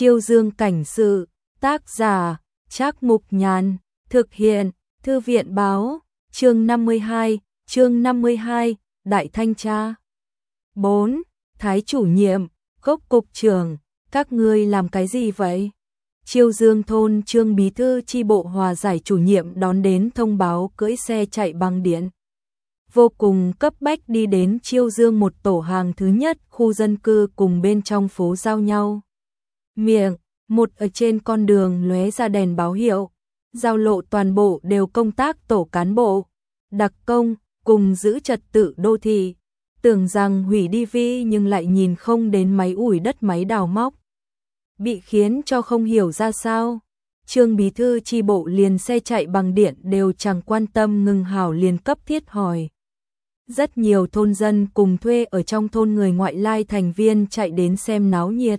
Chiêu Dương cảnh sự, tác giả, Trác Mục Nhàn, thực hiện, Thư viện báo, chương 52, Đại Thanh Tra. 4. Thái chủ nhiệm, Gốc cục trưởng, các ngươi làm cái gì vậy? Chiêu Dương thôn Trương bí thư chi bộ hòa giải chủ nhiệm đón đến thông báo cưỡi xe chạy bằng điện. Vô cùng cấp bách đi đến Chiêu Dương một tổ hàng thứ nhất khu dân cư cùng bên trong phố giao nhau. Miệng, một ở trên con đường lóe ra đèn báo hiệu, giao lộ toàn bộ đều công tác tổ cán bộ, đặc công, cùng giữ trật tự đô thị. Tưởng rằng hủy đi vi nhưng lại nhìn không đến máy ủi đất máy đào móc. Bị khiến cho không hiểu ra sao. Trương bí thư chi bộ liền xe chạy bằng điện đều chẳng quan tâm ngừng hảo liền cấp thiết hỏi. Rất nhiều thôn dân cùng thuê ở trong thôn người ngoại lai thành viên chạy đến xem náo nhiệt.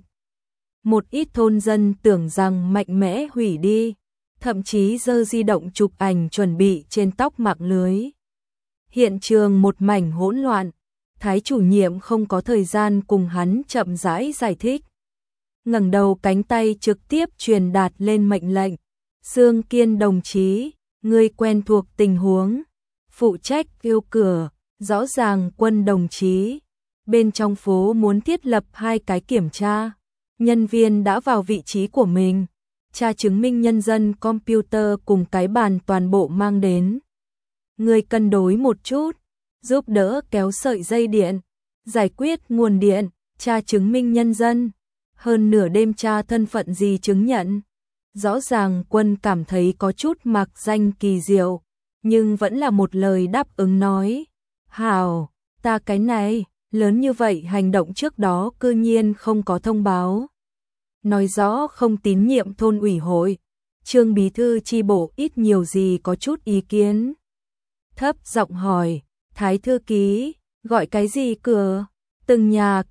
Một ít thôn dân tưởng rằng mạnh mẽ hủy đi, thậm chí giơ di động chụp ảnh chuẩn bị trên tóc mạng lưới. Hiện trường một mảnh hỗn loạn, Thái chủ nhiệm không có thời gian cùng hắn chậm rãi giải thích. Ngẩng đầu cánh tay trực tiếp truyền đạt lên mệnh lệnh. Dương Kiên đồng chí, ngươi quen thuộc tình huống, phụ trách kêu cửa, rõ ràng Quân đồng chí. Bên trong phố muốn thiết lập 2 cái kiểm tra. Nhân viên đã vào vị trí của mình, tra chứng minh nhân dân computer cùng cái bàn toàn bộ mang đến. Người cân đối một chút, giúp đỡ kéo sợi dây điện, giải quyết nguồn điện, tra chứng minh nhân dân, hơn nửa đêm tra thân phận gì chứng nhận. Rõ ràng Quân cảm thấy có chút mặc danh kỳ diệu, nhưng vẫn là một lời đáp ứng nói. Hảo, ta cái này, lớn như vậy hành động trước đó cư nhiên không có thông báo. Nói rõ không tín nhiệm thôn ủy hội, Trương bí thư chi bộ ít nhiều gì có chút ý kiến. Thấp giọng hỏi, Thái thư ký, gọi cái gì cửa? Từng nhà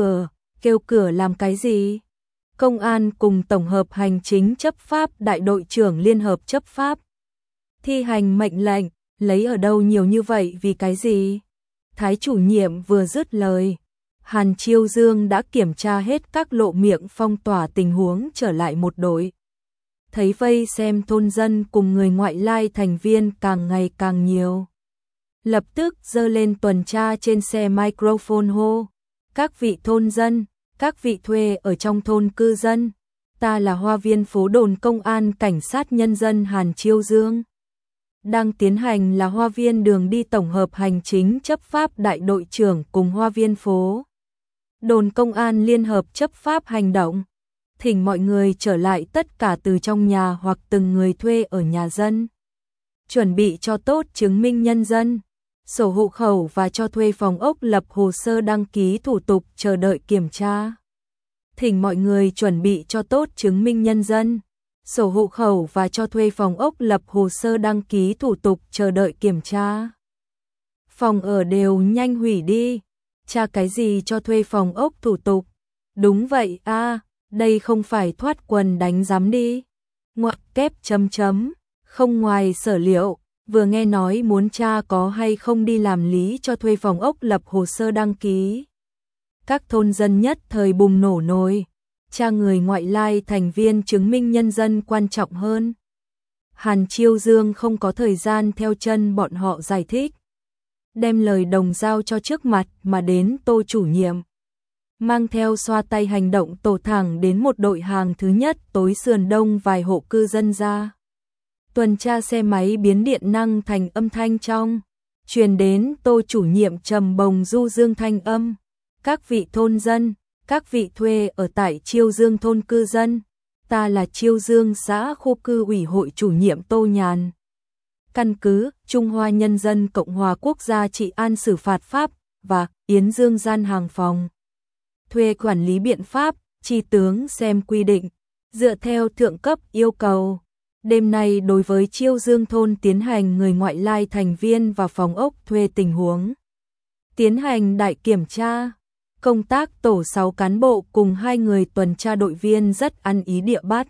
kêu cửa làm cái gì? Công an cùng tổng hợp hành chính chấp pháp đại đội trưởng liên hợp chấp pháp. Thi hành mệnh lệnh, lấy ở đâu nhiều như vậy vì cái gì? Thái chủ nhiệm vừa dứt lời. Hàn Chiêu Dương đã kiểm tra hết các lộ miệng phong tỏa tình huống trở lại một đội. Thấy vây xem thôn dân cùng người ngoại lai thành viên càng ngày càng nhiều. Lập tức giơ lên tuần tra trên xe microphone hô. Các vị thôn dân, các vị thuê ở trong thôn cư dân. Ta là Hoa viên phố đồn công an cảnh sát nhân dân Hàn Chiêu Dương. Đang tiến hành là Hoa viên đường đi tổng hợp hành chính chấp pháp đại đội trưởng cùng Hoa viên phố đồn công an liên hợp chấp pháp hành động. Thỉnh mọi người trở lại tất cả từ trong nhà hoặc từng người thuê ở nhà dân. Chuẩn bị cho tốt chứng minh nhân dân, sổ hộ khẩu và cho thuê phòng ốc lập hồ sơ đăng ký thủ tục chờ đợi kiểm tra. Thỉnh mọi người chuẩn bị cho tốt chứng minh nhân dân, sổ hộ khẩu và cho thuê phòng ốc lập hồ sơ đăng ký thủ tục chờ đợi kiểm tra. Phòng ở đều nhanh hủy đi. Tra cái gì cho thuê phòng ốc thủ tục? Đúng vậy a, đây không phải thoát quần đánh giám đi. Ngoặc kép chấm chấm, không ngoài sở liệu, vừa nghe nói muốn tra có hay không đi làm lý cho thuê phòng ốc lập hồ sơ đăng ký. Các thôn dân nhất thời bùng nổ nổi, tra người ngoại lai thành viên chứng minh nhân dân quan trọng hơn. Hàn Chiêu Dương không có thời gian theo chân bọn họ giải thích. Đem lời đồng giao cho trước mặt mà đến Tô chủ nhiệm. Mang theo xoa tay hành động tổ thẳng đến một đội hàng thứ nhất tối sườn đông vài hộ cư dân ra. Tuần tra xe máy biến điện năng thành âm thanh trong. Truyền đến Tô chủ nhiệm trầm bồng du dương thanh âm. Các vị thôn dân, các vị thuê ở tại Chiêu Dương thôn cư dân. Ta là Chiêu Dương xã khu cư ủy hội chủ nhiệm Tô Nhàn. Căn cứ Trung Hoa Nhân dân Cộng hòa Quốc gia trị an xử phạt pháp và Yến Dương gian hàng phòng. Thuê quản lý biện pháp, chi tướng xem quy định, dựa theo thượng cấp yêu cầu. Đêm nay đối với Chiêu Dương thôn tiến hành người ngoại lai thành viên và phòng ốc thuê tình huống. Tiến hành đại kiểm tra. Công tác tổ 6 cán bộ cùng 2 người tuần tra đội viên rất ăn ý địa bắt.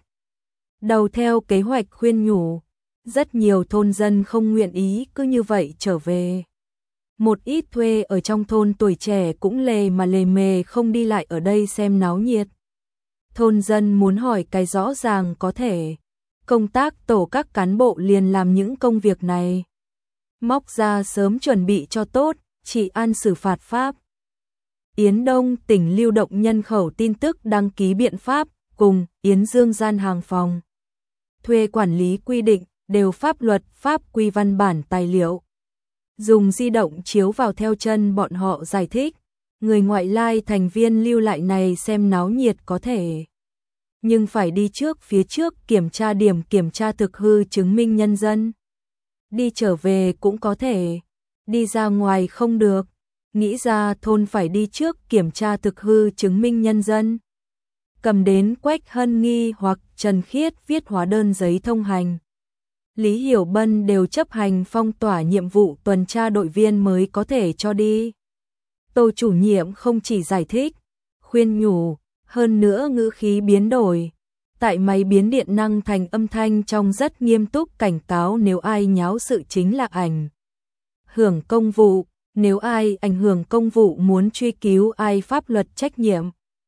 Đầu theo kế hoạch khuyên nhủ. Rất nhiều thôn dân không nguyện ý cứ như vậy trở về. Một ít thuê ở trong thôn tuổi trẻ cũng lề mà lề mề không đi lại ở đây xem náo nhiệt. thôn dân muốn hỏi cái rõ ràng có thể. Công tác tổ các cán bộ liền làm những công việc này. Móc ra sớm chuẩn bị cho tốt, trị an xử phạt pháp. Yến Đông tỉnh lưu động nhân khẩu tin tức đăng ký biện pháp, cùng Yến Dương gian hàng phòng. Thuê quản lý quy định, đều pháp luật, pháp quy văn bản tài liệu. Dùng di động chiếu vào theo chân bọn họ giải thích. Người ngoại lai thành viên lưu lại này xem náo nhiệt có thể. Nhưng phải đi phía trước kiểm tra điểm kiểm tra thực hư chứng minh nhân dân. Đi trở về cũng có thể, đi ra ngoài không được. Nghĩ ra thôn phải đi trước kiểm tra thực hư chứng minh nhân dân. Cầm đến Quách Hân Nghi hoặc Trần Khiết viết hóa đơn giấy thông hành. Lý Hiểu Bân đều chấp hành phong tỏa nhiệm vụ tuần tra đội viên mới có thể cho đi. Tô chủ nhiệm không chỉ giải thích, khuyên nhủ, hơn nữa ngữ khí biến đổi. Tại máy biến điện năng thành âm thanh trong rất nghiêm túc cảnh cáo nếu ai nháo sự chính là ảnh hưởng công vụ, nếu ai ảnh hưởng công vụ muốn truy cứu ai pháp luật trách nhiệm.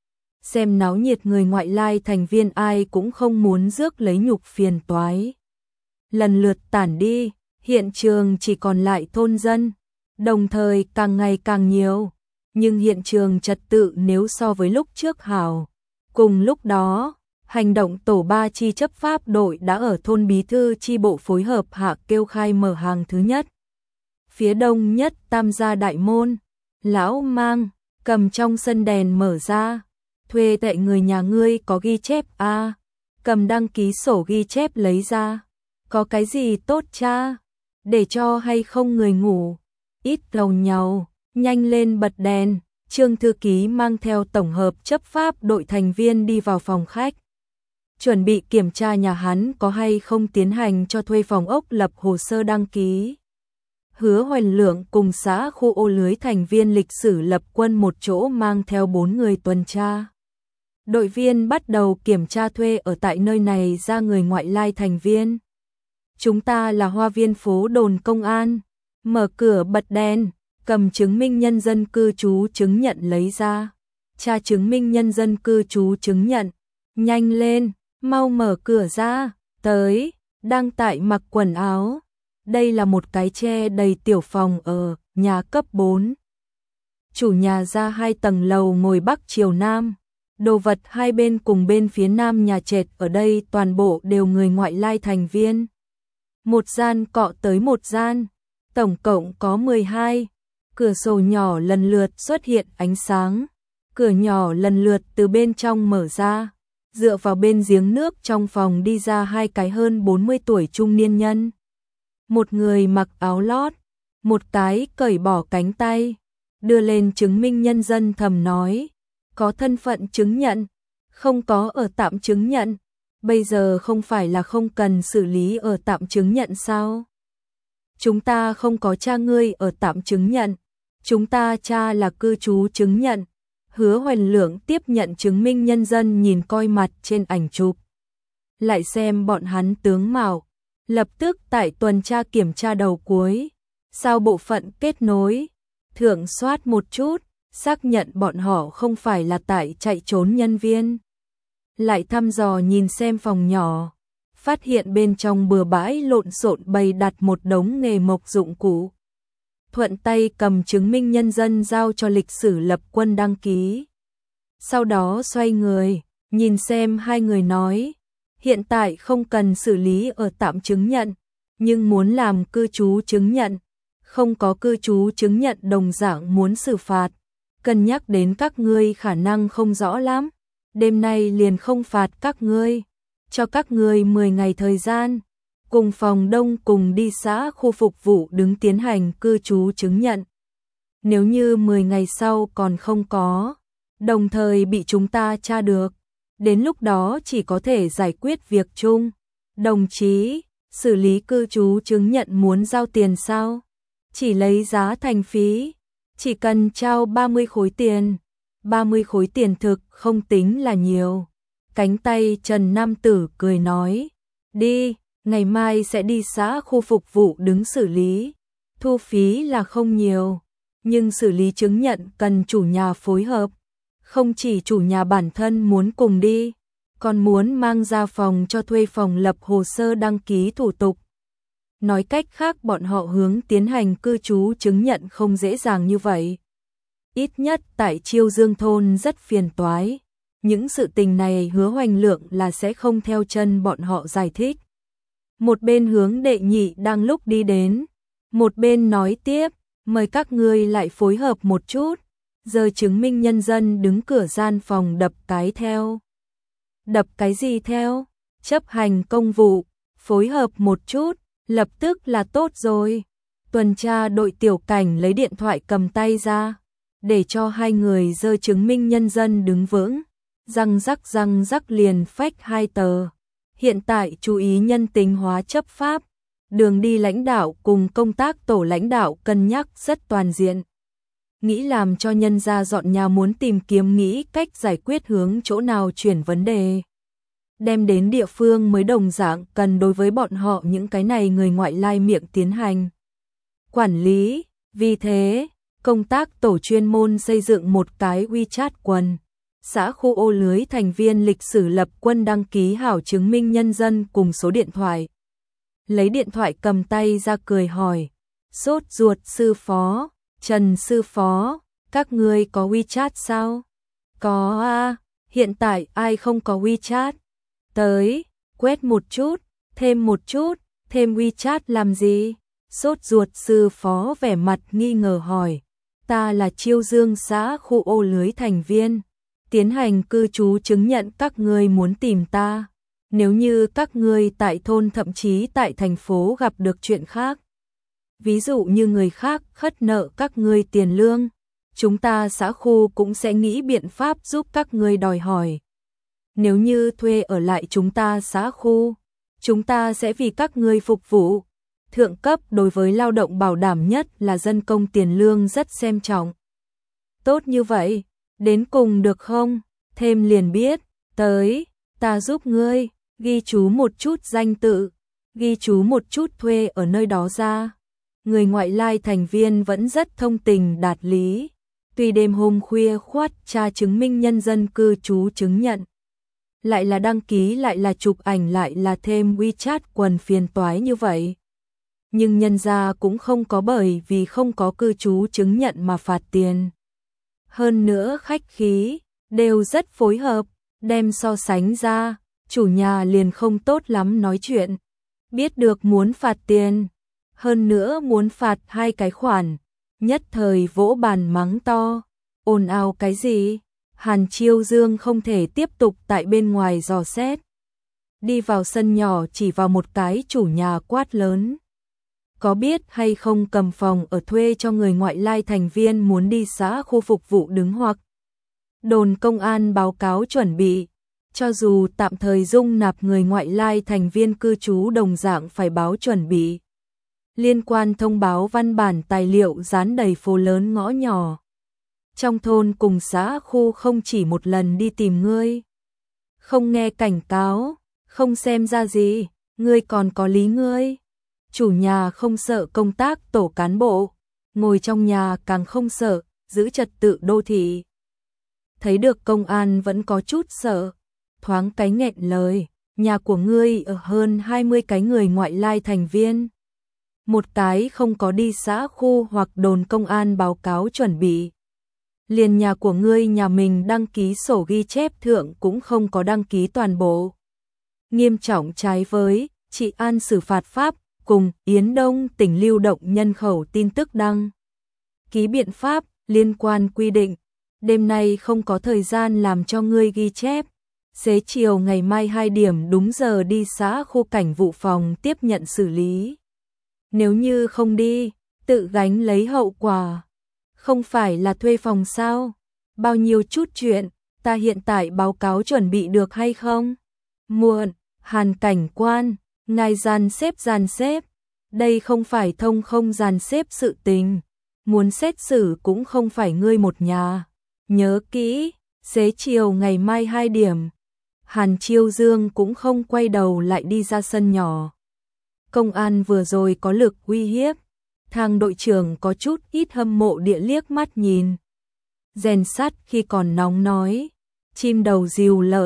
Xem náo nhiệt người ngoại lai thành viên ai cũng không muốn rước lấy nhục phiền toái. Lần lượt tản đi, hiện trường chỉ còn lại thôn dân, đồng thời càng ngày càng nhiều. Nhưng hiện trường trật tự nếu so với lúc trước hảo. Cùng lúc đó, hành động tổ 3 chi chấp pháp đội đã ở thôn bí thư chi bộ phối hợp hạ kêu khai mở hàng thứ nhất. Phía đông nhất Tam gia đại môn, lão mang, cầm trong sân đèn mở ra. Thuê tại người nhà ngươi có ghi chép cầm đăng ký sổ ghi chép lấy ra. Có cái gì tốt cha? Để cho hay không người ngủ? Ít lầu nhau. Nhanh lên bật đèn, Trương thư ký mang theo tổng hợp chấp pháp đội thành viên đi vào phòng khách. Chuẩn bị kiểm tra nhà hắn có hay không tiến hành cho thuê phòng ốc lập hồ sơ đăng ký. Hứa Hoành Lượng cùng xã khu ô lưới thành viên lịch sử lập quân một chỗ mang theo 4 người tuần tra. Đội viên bắt đầu kiểm tra thuê ở tại nơi này ra người ngoại lai thành viên. Chúng ta là Hoa Viên phố đồn công an, mở cửa bật đèn. Cầm chứng minh nhân dân cư trú chứng nhận lấy ra. Tra chứng minh nhân dân cư trú chứng nhận. Nhanh lên, mau mở cửa ra. Tới, đang tại mặc quần áo. Đây là một cái che đầy tiểu phòng ở nhà cấp 4. Chủ nhà ra 2 tầng lầu ngồi bắc chiều nam. Đồ vật hai bên cùng bên phía nam nhà trệt ở đây toàn bộ đều người ngoại lai thành viên. Một gian cọ tới một gian. Tổng cộng có 12. Cửa sổ nhỏ lần lượt xuất hiện ánh sáng, cửa nhỏ lần lượt từ bên trong mở ra, dựa vào bên giếng nước trong phòng đi ra 2 cái hơn 40 tuổi trung niên nhân. Một người mặc áo lót, một cái cởi bỏ cánh tay, đưa lên chứng minh nhân dân thầm nói, có thân phận chứng nhận, không có ở tạm chứng nhận, bây giờ không phải là không cần xử lý ở tạm chứng nhận sao? Chúng ta không có cha ngươi ở tạm chứng nhận. Chúng ta cha là cư trú chứng nhận. Hứa Hoành Lượng tiếp nhận chứng minh nhân dân nhìn coi mặt trên ảnh chụp. Lại xem bọn hắn tướng mạo. Lập tức tại tuần tra kiểm tra đầu cuối. Sau bộ phận kết nối. Thượng soát một chút. Xác nhận bọn họ không phải là tại chạy trốn nhân viên. Lại thăm dò nhìn xem phòng nhỏ. Phát hiện bên trong bừa bãi lộn xộn bày đặt một đống nghề mộc dụng cụ. Thuận tay cầm chứng minh nhân dân giao cho lịch sử lập quân đăng ký. Sau đó xoay người, nhìn xem 2 người nói, hiện tại không cần xử lý ở tạm chứng nhận, nhưng muốn làm cư trú chứng nhận, không có cư trú chứng nhận đồng dạng muốn xử phạt, cân nhắc đến các ngươi khả năng không rõ lắm, đêm nay liền không phạt các ngươi, cho các ngươi 10 ngày thời gian. Cùng phòng đông cùng đi xã khu phục vụ đứng tiến hành cư trú chứng nhận. Nếu như 10 ngày sau còn không có, đồng thời bị chúng ta tra được, đến lúc đó chỉ có thể giải quyết việc chung. Đồng chí, xử lý cư trú chứng nhận muốn giao tiền sao? Chỉ lấy giá thành phí, chỉ cần trao 30 khối tiền. 30 khối tiền thực không tính là nhiều. Cánh tay Trần Nam Tử cười nói, đi. Ngày mai sẽ đi xã khu phục vụ đứng xử lý. Thu phí là không nhiều, nhưng xử lý chứng nhận cần chủ nhà phối hợp. Không chỉ chủ nhà bản thân muốn cùng đi, còn muốn mang ra phòng cho thuê phòng lập hồ sơ đăng ký thủ tục. Nói cách khác bọn họ hướng tiến hành cư trú chứng nhận không dễ dàng như vậy. Ít nhất tại Chiêu Dương thôn rất phiền toái. Những sự tình này Hứa Hoành Lượng là sẽ không theo chân bọn họ giải thích. Một bên hướng Đệ Nhị đang lúc đi đến, một bên nói tiếp, mời các ngươi lại phối hợp một chút. Giờ chứng minh nhân dân đứng cửa gian phòng đập cái theo. Đập cái gì theo? Chấp hành công vụ, phối hợp một chút, lập tức là tốt rồi. Tuần tra đội tiểu cảnh lấy điện thoại cầm tay ra, để cho hai người giơ chứng minh nhân dân đứng vững, răng rắc liền phách 2 tờ. Hiện tại chú ý nhân tính hóa chấp pháp, đường đi lãnh đạo cùng công tác tổ lãnh đạo cân nhắc rất toàn diện. Nghĩ làm cho nhân gia dọn nhà muốn tìm kiếm nghĩ cách giải quyết hướng chỗ nào chuyển vấn đề. Đem đến địa phương mới đồng dạng cần đối với bọn họ những cái này người ngoại lai miệng tiến hành quản lý. Vì thế, công tác tổ chuyên môn xây dựng một cái WeChat quần. Xã khu ô lưới thành viên lịch sử lập quân đăng ký hảo chứng minh nhân dân cùng số điện thoại. Lấy điện thoại cầm tay ra cười hỏi, sốt ruột sư phó, Trần sư phó, các ngươi có WeChat sao? Có à, hiện tại ai không có WeChat? Tới, quét một chút, thêm WeChat làm gì? Sốt ruột sư phó vẻ mặt nghi ngờ hỏi, ta là Chiêu Dương xã khu ô lưới thành viên, tiến hành cư trú chứng nhận các ngươi muốn tìm ta. Nếu như các ngươi tại thôn thậm chí tại thành phố gặp được chuyện khác, ví dụ như người khác khất nợ các ngươi tiền lương, chúng ta xã khu cũng sẽ nghĩ biện pháp giúp các ngươi đòi hỏi. Nếu như thuê ở lại chúng ta xã khu, chúng ta sẽ vì các ngươi phục vụ. Thượng cấp đối với lao động bảo đảm nhất là dân công tiền lương rất xem trọng. Tốt như vậy, đến cùng được không? Thêm liền biết, tới, ta giúp ngươi, ghi chú một chút danh tự, ghi chú một chút thuê ở nơi đó ra. Người ngoại lai thành viên vẫn rất thông tình đạt lý. Tuy đêm hôm khuya khoắt tra chứng minh nhân dân cư trú chứng nhận, lại là đăng ký lại là chụp ảnh lại là thêm WeChat quần phiền toái như vậy. Nhưng nhân gia cũng không có bởi vì không có cư trú chứng nhận mà phạt tiền. Hơn nữa khách khí, đều rất phối hợp, đem so sánh ra, chủ nhà liền không tốt lắm nói chuyện. Biết được muốn phạt tiền, hơn nữa muốn phạt 2 cái khoản, nhất thời vỗ bàn mắng to, ồn ào cái gì? Hàn Chiêu Dương không thể tiếp tục tại bên ngoài dò xét. Đi vào sân nhỏ chỉ vào một cái chủ nhà quát lớn. Có biết hay không cầm phòng ở thuê cho người ngoại lai thành viên muốn đi xã khu phục vụ đứng hoặc đồn công an báo cáo chuẩn bị. Cho dù tạm thời dung nạp người ngoại lai thành viên cư trú đồng dạng phải báo chuẩn bị. Liên quan thông báo văn bản tài liệu dán đầy phố lớn ngõ nhỏ. Trong thôn cùng xã khu không chỉ một lần đi tìm ngươi. Không nghe cảnh cáo, không xem ra gì, ngươi còn có lý ngươi. Chủ nhà không sợ công tác tổ cán bộ, ngồi trong nhà càng không sợ, giữ trật tự đô thị. Thấy được công an vẫn có chút sợ, thoáng cái nghẹn lời, nhà của ngươi ở hơn 20 cái người ngoại lai thành viên. Một cái không có đi xã khu hoặc đồn công an báo cáo chuẩn bị. Liền nhà của ngươi nhà mình đăng ký sổ ghi chép thượng cũng không có đăng ký toàn bộ. Nghiêm trọng trái với trị an xử phạt pháp cùng Yến Đông tỉnh lưu động nhân khẩu tin tức đăng ký biện pháp liên quan quy định. Đêm nay không có thời gian làm cho ngươi ghi chép. Xế chiều ngày mai 2 điểm đúng giờ đi xã khu cảnh vụ phòng tiếp nhận xử lý. Nếu như không đi, tự gánh lấy hậu quả. Không phải là thuê phòng sao? Bao nhiêu chút chuyện, ta hiện tại báo cáo chuẩn bị được hay không? Muộn, Hàn cảnh quan, ngài dàn xếp. Đây không phải thông không dàn xếp sự tình. Muốn xét xử cũng không phải ngươi một nhà. Nhớ kỹ, xế chiều ngày mai 2 điểm. Hàn Chiêu Dương cũng không quay đầu lại đi ra sân nhỏ. Công an vừa rồi có lực uy hiếp. Thang đội trưởng có chút ít hâm mộ địa liếc mắt nhìn. Rèn sắt khi còn nóng nói. Chim đầu rìu lợi,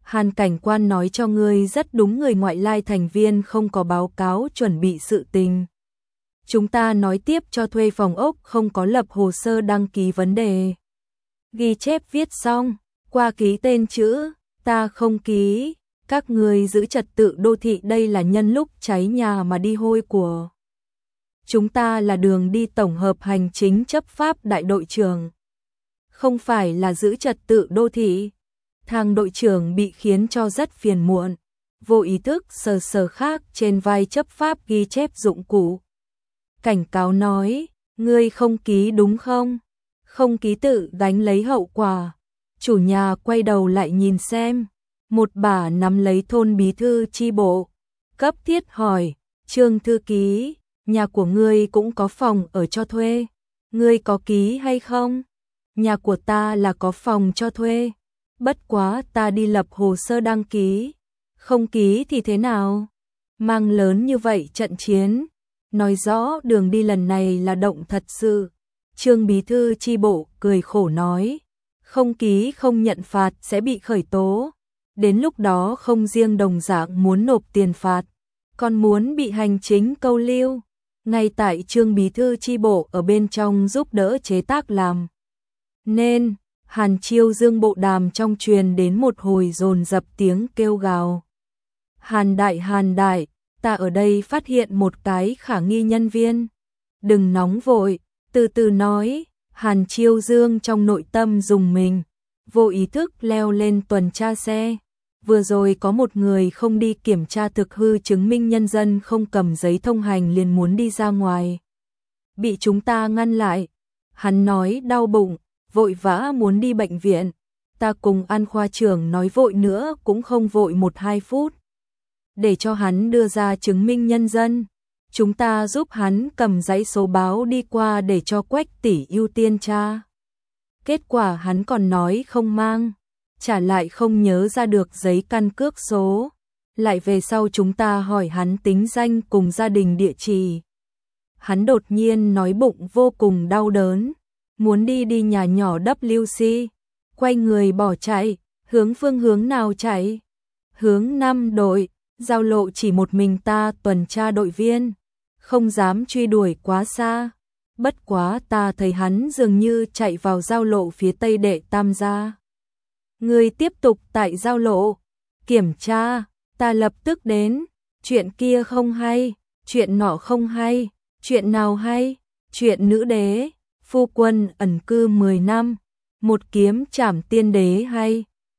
Hàn cảnh quan nói cho ngươi rất đúng, người ngoại lai thành viên không có báo cáo chuẩn bị sự tình. Chúng ta nói tiếp cho thuê phòng ốc không có lập hồ sơ đăng ký vấn đề. Ghi chép viết xong, qua ký tên chữ, ta không ký, các người giữ trật tự đô thị đây là nhân lúc cháy nhà mà đi hôi của. Chúng ta là đường đi tổng hợp hành chính chấp pháp đại đội trưởng. Không phải là giữ trật tự đô thị. Thằng đội trưởng bị khiến cho rất phiền muộn, vô ý thức sờ sờ khác trên vai chấp pháp ghi chép dụng cụ. Cảnh cáo nói, ngươi không ký đúng không? Không ký tự gánh lấy hậu quả. Chủ nhà quay đầu lại nhìn xem, một bà nắm lấy thôn bí thư chi bộ, cấp thiết hỏi, Trương thư ký, nhà của ngươi cũng có phòng ở cho thuê, ngươi có ký hay không? Nhà của ta là có phòng cho thuê, bất quá ta đi lập hồ sơ đăng ký, không ký thì thế nào? Mang lớn như vậy trận chiến, nói rõ đường đi lần này là động thật sự. Trương bí thư chi bộ cười khổ nói, không ký không nhận phạt sẽ bị khởi tố, đến lúc đó không riêng đồng dạng muốn nộp tiền phạt, còn muốn bị hành chính câu lưu. Ngay tại Trương bí thư chi bộ ở bên trong giúp đỡ chế tác làm nên Hàn Chiêu Dương bộ đàm trong truyền đến một hồi dồn dập tiếng kêu gào. Hàn đại, ta ở đây phát hiện một cái khả nghi nhân viên. Đừng nóng vội, từ từ nói. Hàn Chiêu Dương trong nội tâm dùng mình, vô ý thức leo lên tuần tra xe. Vừa rồi có một người không đi kiểm tra thực hư chứng minh nhân dân, không cầm giấy thông hành liền muốn đi ra ngoài. Bị chúng ta ngăn lại. Hắn nói đau bụng, vội vã muốn đi bệnh viện. Ta cùng An khoa trưởng nói vội nữa cũng không vội 1-2 phút. Để cho hắn đưa ra chứng minh nhân dân. Chúng ta giúp hắn cầm giấy số báo đi qua để cho Quách tỷ ưu tiên tra. Kết quả hắn còn nói không mang, trả lại không nhớ ra được giấy căn cước số. Lại về sau chúng ta hỏi hắn tính danh cùng gia đình địa chỉ. Hắn đột nhiên nói bụng vô cùng đau đớn, muốn đi nhà nhỏ WC, quay người bỏ chạy, phương hướng nào chạy? Hướng 5 đội, giao lộ chỉ một mình ta tuần tra đội viên, không dám truy đuổi quá xa. Bất quá ta thấy hắn dường như chạy vào giao lộ phía tây Đệ Tam gia. Người tiếp tục tại giao lộ kiểm tra, ta lập tức đến. Chuyện kia không hay, chuyện nọ không hay, chuyện nào hay? Chuyện nữ đế phu quân ẩn cư 10 năm, một kiếm trảm tiên đế hay?